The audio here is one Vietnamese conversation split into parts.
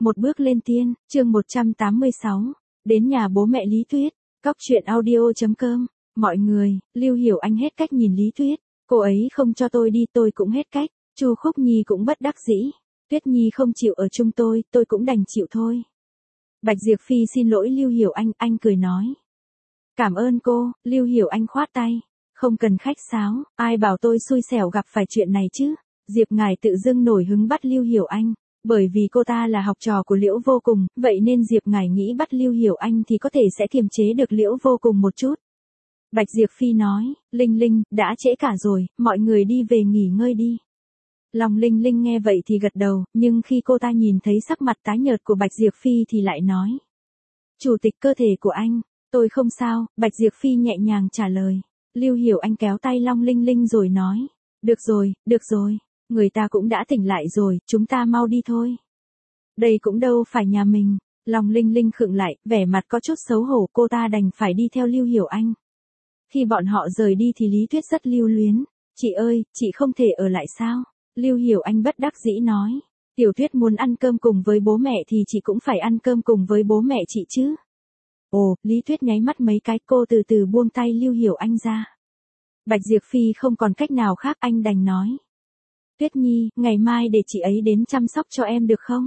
Một bước lên tiên, chương 186. Đến nhà bố mẹ Lý Tuyết. Cóc truyện audio.com. Mọi người, Lưu Hiểu Anh hết cách nhìn Lý Tuyết. Cô ấy không cho tôi đi, tôi cũng hết cách. Chu Khúc Nhi cũng bất đắc dĩ. Tuyết Nhi không chịu ở chung tôi cũng đành chịu thôi. Bạch Diệp Phi xin lỗi Lưu Hiểu Anh cười nói. Cảm ơn cô, Lưu Hiểu Anh khoát tay. Không cần khách sáo, ai bảo tôi xui xẻo gặp phải chuyện này chứ. Diệp Ngải tự dưng nổi hứng bắt Lưu Hiểu Anh. Bởi vì cô ta là học trò của Liễu Vô Cùng, vậy nên Diệp Ngải nghĩ bắt Lưu Hiểu Anh thì có thể sẽ kiềm chế được Liễu Vô Cùng một chút. Bạch Diệp Phi nói, Linh Linh, đã trễ cả rồi, mọi người đi về nghỉ ngơi đi. Lòng Linh Linh nghe vậy thì gật đầu, nhưng khi cô ta nhìn thấy sắc mặt tái nhợt của Bạch Diệp Phi thì lại nói. Chủ tịch cơ thể của anh, tôi không sao, Bạch Diệp Phi nhẹ nhàng trả lời. Lưu Hiểu Anh kéo tay Long Linh Linh rồi nói, được rồi, người ta cũng đã tỉnh lại rồi, chúng ta mau đi thôi. Đây cũng đâu phải nhà mình. Long Linh Linh khựng lại, vẻ mặt có chút xấu hổ, cô ta đành phải đi theo Lưu Hiểu Anh. Khi bọn họ rời đi thì Lý Tuyết rất lưu luyến. Chị ơi, chị không thể ở lại sao? Lưu Hiểu Anh bất đắc dĩ nói. Tiểu Tuyết muốn ăn cơm cùng với bố mẹ thì chị cũng phải ăn cơm cùng với bố mẹ chị chứ. Ồ, Lý Tuyết nháy mắt mấy cái, cô từ từ buông tay Lưu Hiểu Anh ra. Bạch Diệp Phi không còn cách nào khác, anh đành nói. Tuyết Nhi, ngày mai để chị ấy đến chăm sóc cho em được không?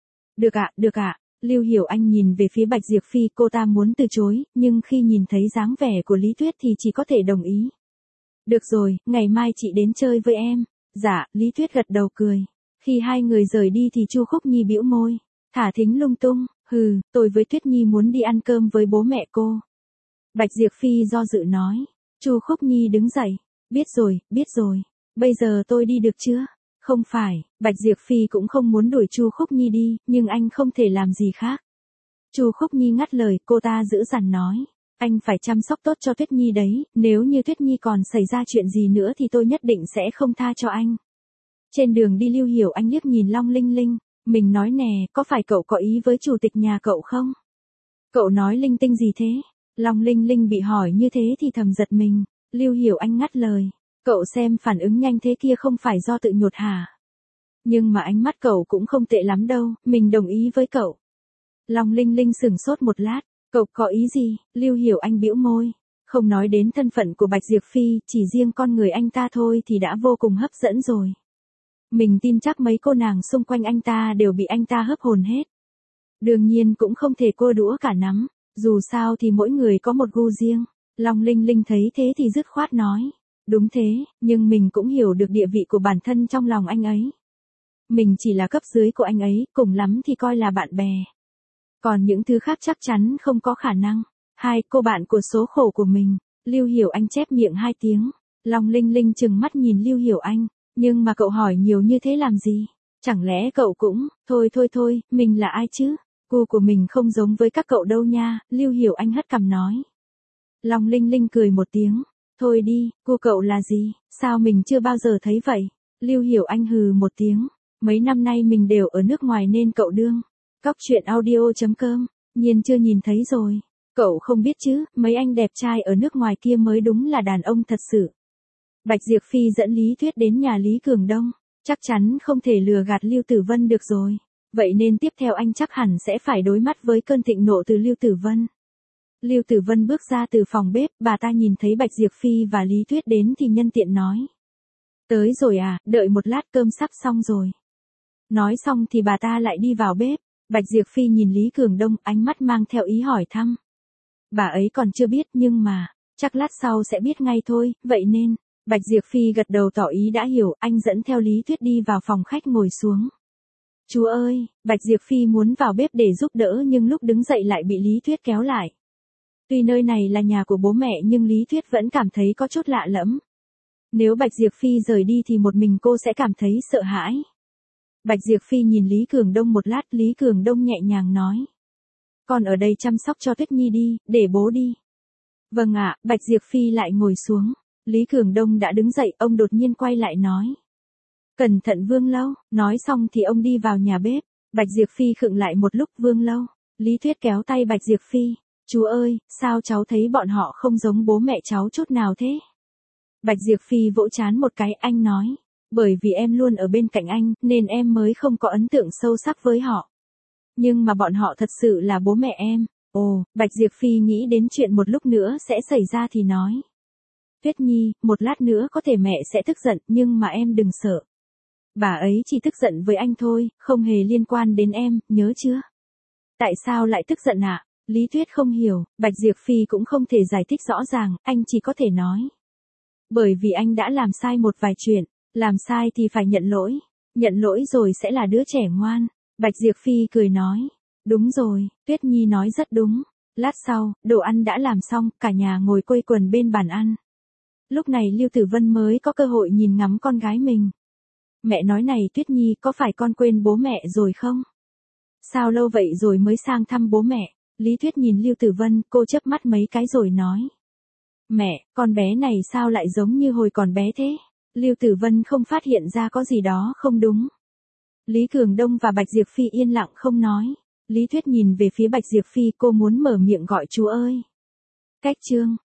Được ạ. Lưu Hiểu Anh nhìn về phía Bạch Diệp Phi, cô ta muốn từ chối, nhưng khi nhìn thấy dáng vẻ của Lý Tuyết thì chỉ có thể đồng ý. Được rồi, ngày mai chị đến chơi với em. Dạ, Lý Tuyết gật đầu cười. Khi hai người rời đi thì Chu Khúc Nhi bĩu môi. Thả thính lung tung, tôi với Tuyết Nhi muốn đi ăn cơm với bố mẹ cô. Bạch Diệp Phi do dự nói. Chu Khúc Nhi đứng dậy. Biết rồi. Bây giờ tôi đi được chưa? Không phải, Bạch Diệp Phi cũng không muốn đuổi Chu Khúc Nhi đi, nhưng anh không thể làm gì khác. Chu Khúc Nhi ngắt lời, cô ta giữ dằn nói. Anh phải chăm sóc tốt cho Tuyết Nhi đấy, nếu như Tuyết Nhi còn xảy ra chuyện gì nữa thì tôi nhất định sẽ không tha cho anh. Trên đường đi Lưu Hiểu Anh liếc nhìn Long Linh Linh, mình nói nè, có phải cậu có ý với chủ tịch nhà cậu không? Cậu nói linh tinh gì thế? Long Linh Linh bị hỏi như thế thì thầm giật mình. Lưu Hiểu Anh ngắt lời. Cậu xem phản ứng nhanh thế kia không phải do tự nhột hả? Nhưng mà ánh mắt cậu cũng không tệ lắm đâu, mình đồng ý với cậu. Long Linh Linh sửng sốt một lát, cậu có ý gì? Lưu Hiểu Anh bĩu môi. Không nói đến thân phận của Bạch Diệp Phi, chỉ riêng con người anh ta thôi thì đã vô cùng hấp dẫn rồi. Mình tin chắc mấy cô nàng xung quanh anh ta đều bị anh ta hấp hồn hết. Đương nhiên cũng không thể cô đũa cả nắm, dù sao thì mỗi người có một gu riêng. Long Linh Linh thấy thế thì dứt khoát nói. Đúng thế, nhưng mình cũng hiểu được địa vị của bản thân trong lòng anh ấy. Mình chỉ là cấp dưới của anh ấy, cùng lắm thì coi là bạn bè. Còn những thứ khác chắc chắn không có khả năng. Hai cô bạn của số khổ của mình. Lưu Hiểu Anh chép miệng hai tiếng. Long Linh Linh trừng mắt nhìn Lưu Hiểu Anh. Nhưng mà cậu hỏi nhiều như thế làm gì? Chẳng lẽ cậu cũng, thôi, mình là ai chứ? Gu của mình không giống với các cậu đâu nha, Lưu Hiểu Anh hất cằm nói. Long Linh Linh cười một tiếng. Thôi đi, gu cậu là gì? Sao mình chưa bao giờ thấy vậy? Lưu Hiểu Anh hừ một tiếng. Mấy năm nay mình đều ở nước ngoài nên cậu đương. Cóc truyện audio.com. Nhiên chưa nhìn thấy rồi. Cậu không biết chứ, mấy anh đẹp trai ở nước ngoài kia mới đúng là đàn ông thật sự. Bạch Diệp Phi dẫn Lý Tuyết đến nhà Lý Cường Đông. Chắc chắn không thể lừa gạt Lưu Tử Vân được rồi. Vậy nên tiếp theo anh chắc hẳn sẽ phải đối mặt với cơn thịnh nộ từ Lưu Tử Vân. Lưu Tử Vân bước ra từ phòng bếp, bà ta nhìn thấy Bạch Diệp Phi và Lý Tuyết đến thì nhân tiện nói. Tới rồi à, đợi một lát cơm sắp xong rồi. Nói xong thì bà ta lại đi vào bếp. Bạch Diệp Phi nhìn Lý Cường Đông, ánh mắt mang theo ý hỏi thăm. Bà ấy còn chưa biết nhưng mà, chắc lát sau sẽ biết ngay thôi, vậy nên, Bạch Diệp Phi gật đầu tỏ ý đã hiểu, anh dẫn theo Lý Tuyết đi vào phòng khách ngồi xuống. Chú ơi, Bạch Diệp Phi muốn vào bếp để giúp đỡ nhưng lúc đứng dậy lại bị Lý Tuyết kéo lại. Tuy nơi này là nhà của bố mẹ nhưng Lý Tuyết vẫn cảm thấy có chút lạ lẫm. Nếu Bạch Diệp Phi rời đi thì một mình cô sẽ cảm thấy sợ hãi. Bạch Diệp Phi nhìn Lý Cường Đông một lát, Lý Cường Đông nhẹ nhàng nói. Con ở đây chăm sóc cho Tuyết Nhi đi, để bố đi. Vâng ạ, Bạch Diệp Phi lại ngồi xuống. Lý Cường Đông đã đứng dậy, ông đột nhiên quay lại nói. Cẩn thận Vương Lâu, nói xong thì ông đi vào nhà bếp. Bạch Diệp Phi khựng lại một lúc. Vương Lâu. Lý Tuyết kéo tay Bạch Diệp Phi. Chú ơi, sao cháu thấy bọn họ không giống bố mẹ cháu chút nào thế? Bạch Diệp Phi vỗ trán một cái, anh nói. Bởi vì em luôn ở bên cạnh anh, nên em mới không có ấn tượng sâu sắc với họ. Nhưng mà bọn họ thật sự là bố mẹ em. Ồ, Bạch Diệp Phi nghĩ đến chuyện một lúc nữa sẽ xảy ra thì nói. Tuyết Nhi, một lát nữa có thể mẹ sẽ tức giận nhưng mà em đừng sợ. Bà ấy chỉ tức giận với anh thôi, không hề liên quan đến em, nhớ chưa? Tại sao lại tức giận ạ? Lý Tuyết không hiểu, Bạch Diệp Phi cũng không thể giải thích rõ ràng, anh chỉ có thể nói. Bởi vì anh đã làm sai một vài chuyện, làm sai thì phải nhận lỗi rồi sẽ là đứa trẻ ngoan. Bạch Diệp Phi cười nói. Đúng rồi, Tuyết Nhi nói rất đúng. Lát sau, đồ ăn đã làm xong, cả nhà ngồi quây quần bên bàn ăn. Lúc này Lưu Tử Vân mới có cơ hội nhìn ngắm con gái mình. Mẹ nói này Tuyết Nhi, có phải con quên bố mẹ rồi không? Sao lâu vậy rồi mới sang thăm bố mẹ? Lý Tuyết nhìn Lưu Tử Vân, cô chớp mắt mấy cái rồi nói. Mẹ, con bé này sao lại giống như hồi còn bé thế? Lưu Tử Vân không phát hiện ra có gì đó không đúng. Lý Cường Đông và Bạch Diệp Phi yên lặng không nói. Lý Tuyết nhìn về phía Bạch Diệp Phi, cô muốn mở miệng gọi chú ơi. Cách chương